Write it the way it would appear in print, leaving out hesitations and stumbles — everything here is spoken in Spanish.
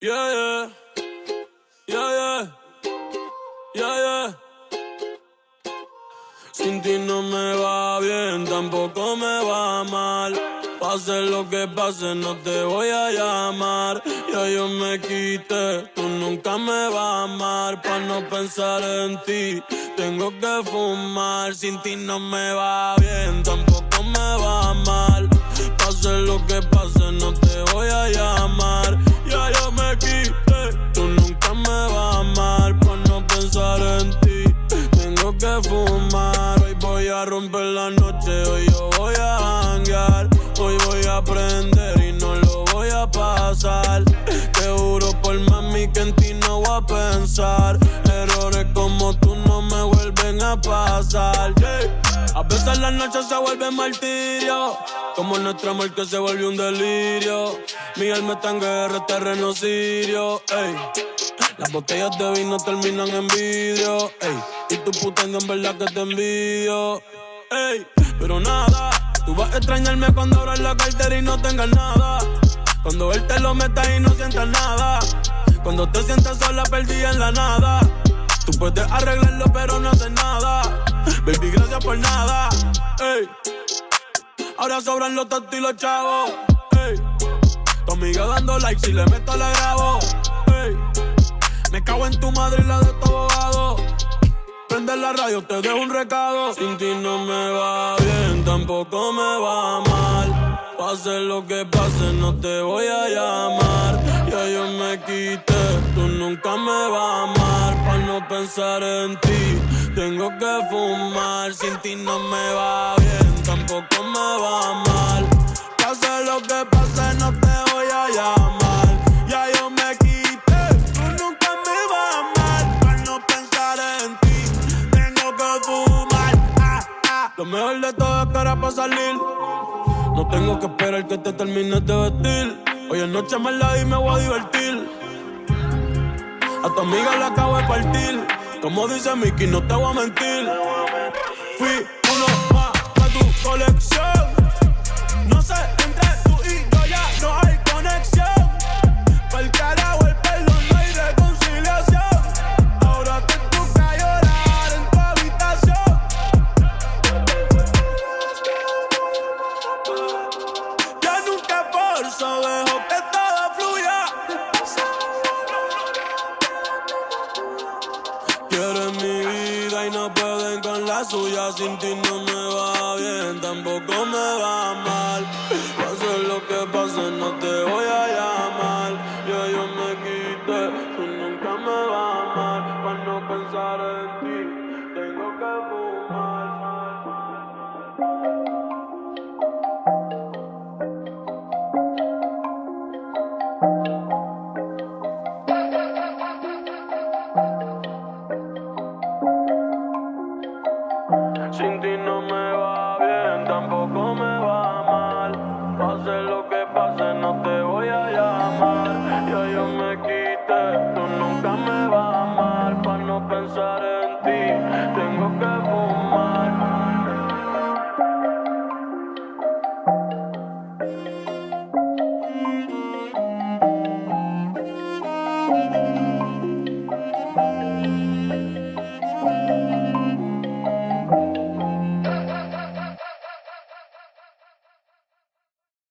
Yeah, yeah, yeah, yeah, yeah, yeah. Sin ti no me va bien, tampoco me va mal. Pase lo que pase, no te voy a llamar. Ya yo me quité, tú nunca me vas a amar. Pa' no pensar en ti, tengo que fumar. Sin ti no me va bien, tampoco me va mal. Pase lo que pase, no te voy a llamar. Ya yo me quité, tú nunca me vas a amar. Pa' no pensar en ti, tengo que fumar. Hoy voy a romper la noche, hoy yo voy a janguear. Hoy voy a aprender y no lo voy a pasar. Te juro por mami que en ti no voy a pensar. Errores como tú no me vuelven a pasar, yeah. A veces las noches se vuelven martirio, como nuestro amor que se volvió un delirio. Mi alma está en guerra, terreno sirio, ey. Las botellas de vino terminan en vidrio, ey. Y tu puteando en verdad que te envidio, ey. Pero nada, tú vas a extrañarme cuando abras la cartera y no tengas nada. Cuando él te lo meta y no sientas nada. Cuando te sientas sola perdida en la nada. Tú puedes arreglarlo pero no haces nada. Baby, gracias por nada, ey. Ahora sobran los tontos y los chavos, ey. Tu amiga dando like, si le meto la grabo, ey. Me cago en tu madre y la de tu abogado. Prende la radio, te dejo un recado. Sin ti no me va bien, tampoco me va mal. Pase lo que pase, no te voy a llamar. Ya yo me quité, tú nunca me vas a amar. Pa' no pensar en ti, tengo que fumar. Sin ti no me va bien, tampoco me va mal. Pase lo que pase, no te voy a llamar. Ya yo me quité, tú nunca me vas a amar. Pa' no pensar en ti, tengo que fumar. Lo mejor de todo es que ahora pa' salir no tengo que esperar que te termines de vestir. Hoy es noche me la di y me voy a divertir. A tu amiga la acabo de partir. Como dice Mickey, no te voy a mentir. Fui uno más pa' tu colección. No sé, entre tú y yo ya no hay conexión. Pa'l carajo el pelo, no hay reconciliación. Ahora te toca llorar en tu habitación. Ya nunca forzo, dejo que todo fluya. Quieren mi vida y no pueden con la suya. Sin ti no me va bien, tampoco me va mal.